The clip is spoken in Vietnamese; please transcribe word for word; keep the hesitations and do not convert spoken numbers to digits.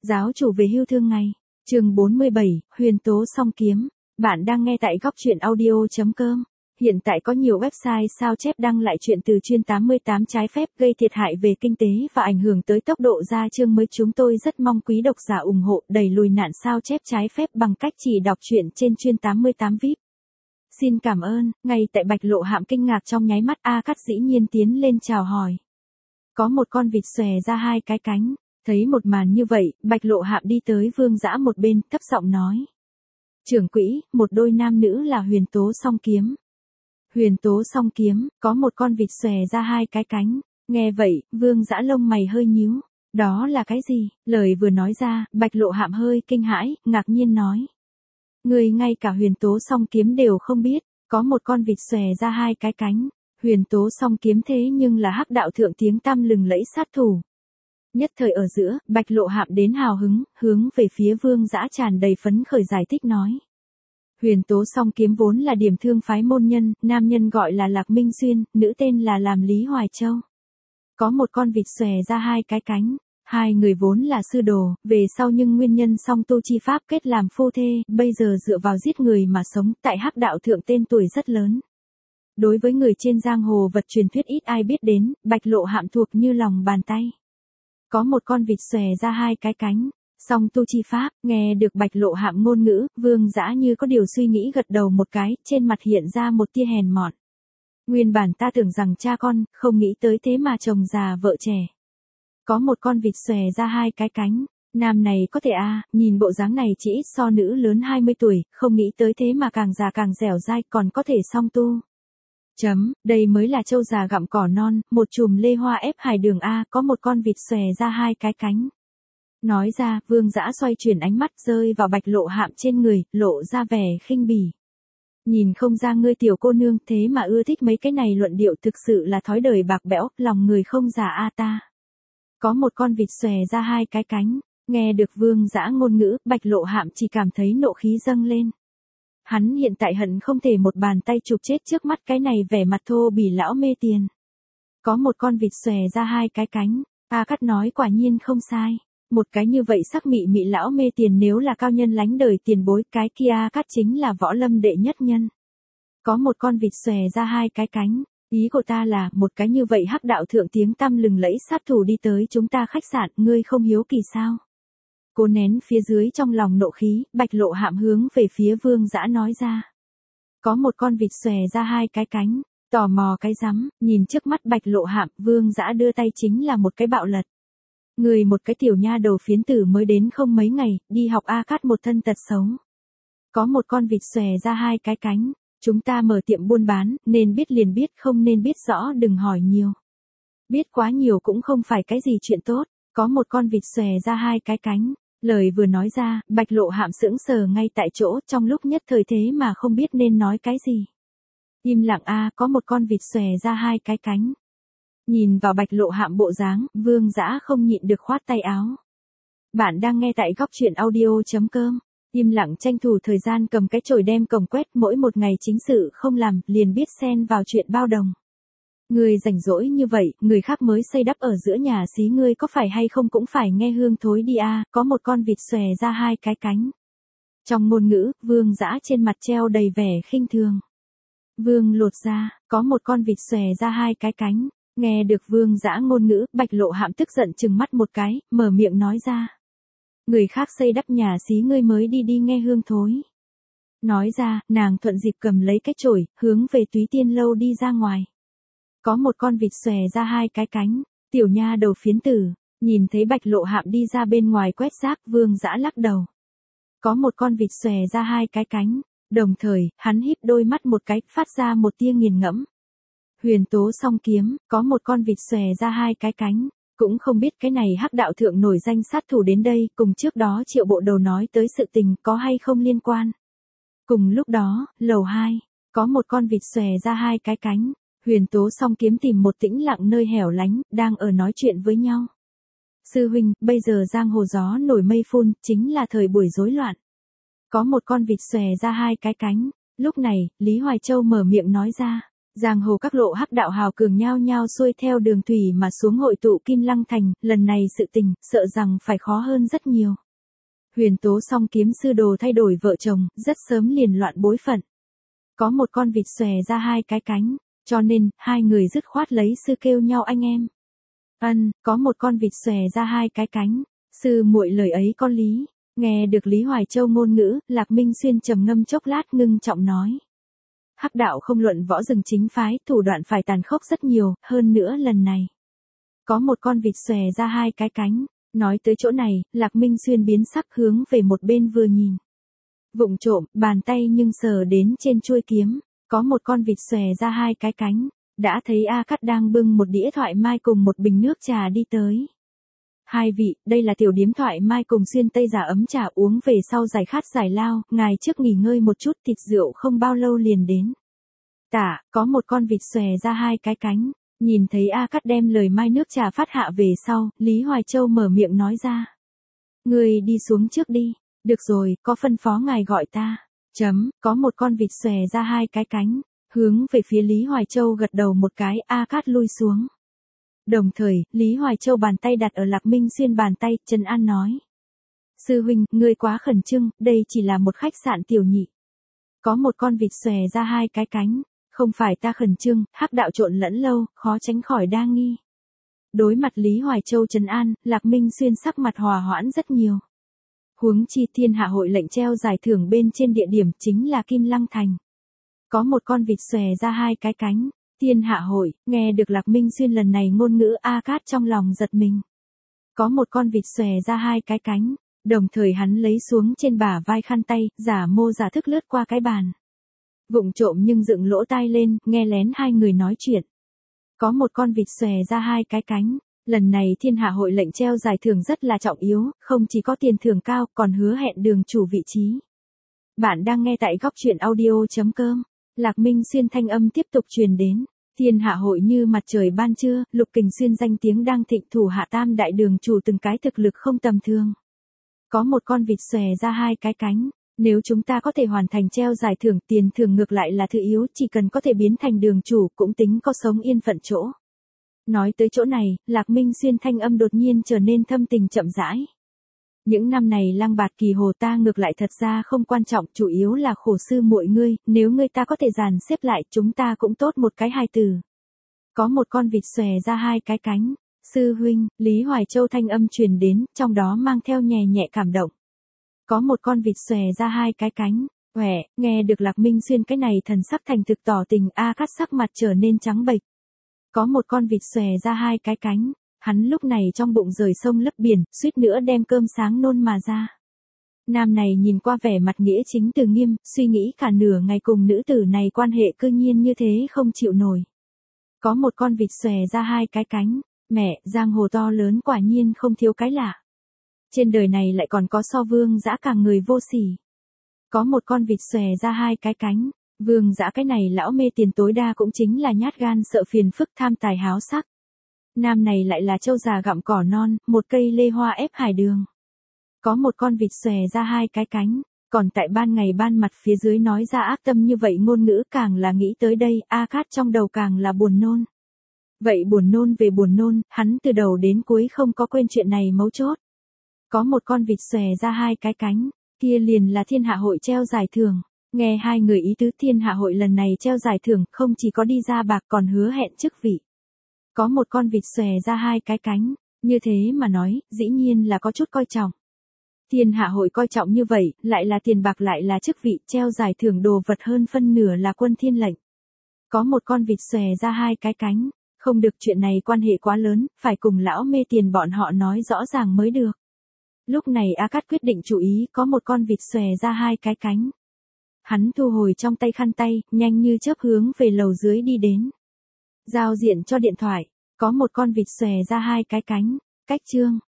Giáo chủ về hưu thương ngày. Chương bốn mươi bảy, Huyền tố song kiếm. Bạn đang nghe tại góc truyện audio chấm com. Hiện tại có nhiều website sao chép đăng lại chuyện từ chuyên tám mươi tám trái phép gây thiệt hại về kinh tế và ảnh hưởng tới tốc độ ra chương mới. Chúng tôi rất mong quý độc giả ủng hộ đẩy lùi nạn sao chép trái phép bằng cách chỉ đọc truyện trên chuyên tám mươi tám vi ai pi. Xin cảm ơn. Ngay tại Bạch Lộ Hạm kinh ngạc trong nháy mắt, A Cát dĩ nhiên tiến lên chào hỏi. Có một con vịt xòe ra hai cái cánh. Thấy một màn như vậy, Bạch Lộ Hạm đi tới Vương Dã một bên, thấp giọng nói: Trưởng quỹ, một đôi nam nữ là huyền tố song kiếm. Huyền tố song kiếm, có một con vịt xòe ra hai cái cánh. Nghe vậy, Vương Dã lông mày hơi nhíu. Đó là cái gì? Lời vừa nói ra, Bạch Lộ Hạm hơi kinh hãi, ngạc nhiên nói: Người ngay cả huyền tố song kiếm đều không biết, có một con vịt xòe ra hai cái cánh. Huyền tố song kiếm thế nhưng là hắc đạo thượng tiếng tăm lừng lẫy sát thủ. Nhất thời ở giữa, Bạch Lộ Hạm đến hào hứng, hướng về phía Vương Dã tràn đầy phấn khởi giải thích nói: Huyền tố song kiếm vốn là điểm thương phái môn nhân, nam nhân gọi là Lạc Minh Xuyên, nữ tên là làm Lý Hoài Châu. Có một con vịt xòe ra hai cái cánh, hai người vốn là sư đồ, về sau nhưng nguyên nhân song tu chi pháp kết làm phu thê, bây giờ dựa vào giết người mà sống, tại hắc đạo thượng tên tuổi rất lớn. Đối với người trên giang hồ vật truyền thuyết ít ai biết đến, Bạch Lộ Hạm thuộc như lòng bàn tay. Có một con vịt xòe ra hai cái cánh, song tu chi pháp. Nghe được Bạch Lộ Hạm ngôn ngữ, Vương Dã như có điều suy nghĩ gật đầu một cái, trên mặt hiện ra một tia hèn mọn. Nguyên bản ta tưởng rằng cha con, không nghĩ tới thế mà chồng già vợ trẻ. Có một con vịt xòe ra hai cái cánh, nam này có thể a, à, nhìn bộ dáng này chỉ ít so nữ lớn hai mươi tuổi, không nghĩ tới thế mà càng già càng dẻo dai, còn có thể song tu. Chấm, đây mới là trâu già gặm cỏ non, một chùm lê hoa ép hải đường a, có một con vịt xòe ra hai cái cánh. Nói ra, Vương Dã xoay chuyển ánh mắt rơi vào Bạch Lộ Hạm trên người, lộ ra vẻ khinh bỉ. Nhìn không ra ngươi tiểu cô nương, thế mà ưa thích mấy cái này luận điệu, thực sự là thói đời bạc bẽo, lòng người không già a ta. Có một con vịt xòe ra hai cái cánh, nghe được Vương Dã ngôn ngữ, Bạch Lộ Hạm chỉ cảm thấy nộ khí dâng lên. Hắn hiện tại hận không thể một bàn tay chụp chết trước mắt cái này vẻ mặt thô bỉ lão mê tiền. Có một con vịt xòe ra hai cái cánh, A Cát nói quả nhiên không sai. Một cái như vậy sắc mị mị lão mê tiền nếu là cao nhân lánh đời tiền bối, cái kia A Cát chính là võ lâm đệ nhất nhân. Có một con vịt xòe ra hai cái cánh, ý của ta là một cái như vậy hắc đạo thượng tiếng tăm lừng lẫy sát thủ đi tới chúng ta khách sạn, ngươi không hiếu kỳ sao? Cố nén phía dưới trong lòng nộ khí, Bạch Lộ Hạm hướng về phía Vương Dã nói ra. Có một con vịt xòe ra hai cái cánh, tò mò cái rắm, nhìn trước mắt Bạch Lộ Hạm, Vương Dã đưa tay chính là một cái bạo lật. Người một cái tiểu nha đầu phiến tử mới đến không mấy ngày, đi học A Cát một thân tật xấu. Có một con vịt xòe ra hai cái cánh, chúng ta mở tiệm buôn bán, nên biết liền biết, không nên biết rõ đừng hỏi nhiều. Biết quá nhiều cũng không phải cái gì chuyện tốt, có một con vịt xòe ra hai cái cánh. Lời vừa nói ra, Bạch Lộ Hạm sững sờ ngay tại chỗ, trong lúc nhất thời thế mà không biết nên nói cái gì. Im lặng a, à, có một con vịt xòe ra hai cái cánh. Nhìn vào Bạch Lộ Hạm bộ dáng, Vương Dã không nhịn được khoát tay áo. Bạn đang nghe tại góc truyện audio chấm com. Im lặng tranh thủ thời gian cầm cái chổi đem cổng quét, mỗi một ngày chính sự không làm, liền biết xen vào chuyện bao đồng. Người rảnh rỗi như vậy, người khác mới xây đắp ở giữa nhà xí, ngươi có phải hay không cũng phải nghe hương thối đi a, à, có một con vịt xòe ra hai cái cánh. Trong ngôn ngữ, Vương Dã trên mặt treo đầy vẻ khinh thường. Vương lột ra, có một con vịt xòe ra hai cái cánh, nghe được Vương Dã ngôn ngữ, Bạch Lộ Hạm tức giận trừng mắt một cái, mở miệng nói ra. Người khác xây đắp nhà xí ngươi mới đi đi nghe hương thối. Nói ra, nàng thuận dịp cầm lấy cái chổi, hướng về Túy Tiên Lâu đi ra ngoài. Có một con vịt xòe ra hai cái cánh, tiểu nha đầu phiến tử, nhìn thấy Bạch Lộ Hạm đi ra bên ngoài quét rác, Vương Dã lắc đầu. Có một con vịt xòe ra hai cái cánh, đồng thời, hắn híp đôi mắt một cái, phát ra một tia nghiền ngẫm. Huyền tố song kiếm, có một con vịt xòe ra hai cái cánh, cũng không biết cái này hắc đạo thượng nổi danh sát thủ đến đây, cùng trước đó Triệu Bộ Đầu nói tới sự tình có hay không liên quan. Cùng lúc đó, lầu hai, có một con vịt xòe ra hai cái cánh. Huyền tố song kiếm tìm một tĩnh lặng nơi hẻo lánh, đang ở nói chuyện với nhau. Sư huynh, bây giờ giang hồ gió nổi mây phun, chính là thời buổi rối loạn. Có một con vịt xòe ra hai cái cánh. Lúc này, Lý Hoài Châu mở miệng nói ra. Giang hồ các lộ hắc đạo hào cường nhao nhao xuôi theo đường thủy mà xuống hội tụ Kim Lăng Thành, lần này sự tình, sợ rằng phải khó hơn rất nhiều. Huyền Tố song kiếm sư đồ thay đổi vợ chồng, rất sớm liền loạn bối phận. Có một con vịt xòe ra hai cái cánh, cho nên, hai người dứt khoát lấy sư kêu nhau anh em. Ân, có một con vịt xòe ra hai cái cánh, sư muội lời ấy có lý. Nghe được Lý Hoài Châu ngôn ngữ, Lạc Minh Xuyên trầm ngâm chốc lát ngưng trọng nói. Hắc đạo không luận võ rừng chính phái, thủ đoạn phải tàn khốc rất nhiều, hơn nữa lần này. Có một con vịt xòe ra hai cái cánh, nói tới chỗ này, Lạc Minh Xuyên biến sắc hướng về một bên vừa nhìn. Vụng trộm, bàn tay nhưng sờ đến trên chuôi kiếm, có một con vịt xòe ra hai cái cánh, đã thấy A Cát đang bưng một đĩa thoại mai cùng một bình nước trà đi tới. Hai vị, đây là tiểu điếm thoại mai cùng xuyên tây giả ấm trà uống về sau giải khát giải lao, ngài trước nghỉ ngơi một chút, thịt rượu không bao lâu liền đến. Tả, có một con vịt xòe ra hai cái cánh, nhìn thấy A Cát đem lời mai nước trà phát hạ về sau, Lý Hoài Châu mở miệng nói ra. Người đi xuống trước đi, được rồi, có phân phó ngài gọi ta. Chấm, có một con vịt xòe ra hai cái cánh, hướng về phía Lý Hoài Châu gật đầu một cái, A Cát lui xuống. Đồng thời, Lý Hoài Châu bàn tay đặt ở Lạc Minh Xuyên bàn tay, trấn an nói. Sư huynh, ngươi quá khẩn trương, đây chỉ là một khách sạn tiểu nhị. Có một con vịt xòe ra hai cái cánh, không phải ta khẩn trương, hắc đạo trộn lẫn lâu, khó tránh khỏi đa nghi. Đối mặt Lý Hoài Châu trấn an, Lạc Minh Xuyên sắc mặt hòa hoãn rất nhiều. Huống chi thiên hạ hội lệnh treo giải thưởng bên trên địa điểm chính là Kim Lăng Thành. Có một con vịt xòe ra hai cái cánh. Thiên hạ hội, nghe được Lạc Minh Xuyên lần này ngôn ngữ A Cát trong lòng giật mình. Có một con vịt xòe ra hai cái cánh, đồng thời hắn lấy xuống trên bả vai khăn tay, giả mô giả thức lướt qua cái bàn. Vụng trộm nhưng dựng lỗ tai lên, nghe lén hai người nói chuyện. Có một con vịt xòe ra hai cái cánh, lần này thiên hạ hội lệnh treo giải thưởng rất là trọng yếu, không chỉ có tiền thưởng cao, còn hứa hẹn đường chủ vị trí. Bạn đang nghe tại góc truyện audio chấm com. Lạc Minh Xuyên thanh âm tiếp tục truyền đến. Thiên hạ hội như mặt trời ban trưa, Lục Kình Xuyên danh tiếng đang thịnh, thủ hạ tam đại đường chủ từng cái thực lực không tầm thường. Có một con vịt xòe ra hai cái cánh, nếu chúng ta có thể hoàn thành treo giải thưởng, tiền thưởng ngược lại là thứ yếu, chỉ cần có thể biến thành đường chủ cũng tính có sống yên phận chỗ. Nói tới chỗ này, Lạc Minh Xuyên thanh âm đột nhiên trở nên thâm tình chậm rãi. Những năm này Lăng Bạt Kỳ Hồ ta ngược lại thật ra không quan trọng, chủ yếu là khổ sư muội ngươi, nếu ngươi ta có thể dàn xếp lại, chúng ta cũng tốt một cái hài tử. Có một con vịt xòe ra hai cái cánh, sư huynh, Lý Hoài Châu thanh âm truyền đến, trong đó mang theo nhẹ nhẹ cảm động. Có một con vịt xòe ra hai cái cánh, huệ, nghe được Lạc Minh Xuyên cái này thần sắc thành thực tỏ tình, A Cát sắc mặt trở nên trắng bệch. Có một con vịt xòe ra hai cái cánh. Hắn lúc này trong bụng rời sông lấp biển, suýt nữa đem cơm sáng nôn mà ra. Nam này nhìn qua vẻ mặt nghĩa chính từ nghiêm, suy nghĩ cả nửa ngày cùng nữ tử này quan hệ cư nhiên như thế không chịu nổi. Có một con vịt xòe ra hai cái cánh, mẹ, giang hồ to lớn quả nhiên không thiếu cái lạ. Trên đời này lại còn có so vương dã càng người vô sỉ. Có một con vịt xòe ra hai cái cánh, vương dã cái này lão mê tiền tối đa cũng chính là nhát gan sợ phiền phức tham tài háo sắc. Nam này lại là trâu già gặm cỏ non, một cây lê hoa ép hải đường. Có một con vịt xòe ra hai cái cánh, còn tại ban ngày ban mặt phía dưới nói ra ác tâm như vậy ngôn ngữ càng là nghĩ tới đây, A Cát trong đầu càng là buồn nôn. Vậy buồn nôn về buồn nôn, hắn từ đầu đến cuối không có quên chuyện này mấu chốt. Có một con vịt xòe ra hai cái cánh, kia liền là thiên hạ hội treo giải thưởng. Nghe hai người ý tứ thiên hạ hội lần này treo giải thưởng không chỉ có đi ra bạc còn hứa hẹn chức vị. Có một con vịt xòe ra hai cái cánh, như thế mà nói, dĩ nhiên là có chút coi trọng. Thiên hạ hội coi trọng như vậy, lại là tiền bạc lại là chức vị, treo giải thưởng đồ vật hơn phân nửa là quân thiên lệnh. Có một con vịt xòe ra hai cái cánh, không được, chuyện này quan hệ quá lớn, phải cùng lão mê tiền bọn họ nói rõ ràng mới được. Lúc này A Cát quyết định chú ý, có một con vịt xòe ra hai cái cánh. Hắn thu hồi trong tay khăn tay, nhanh như chớp hướng về lầu dưới đi đến. Giao diện cho điện thoại, có một con vịt xòe ra hai cái cánh, cách chương.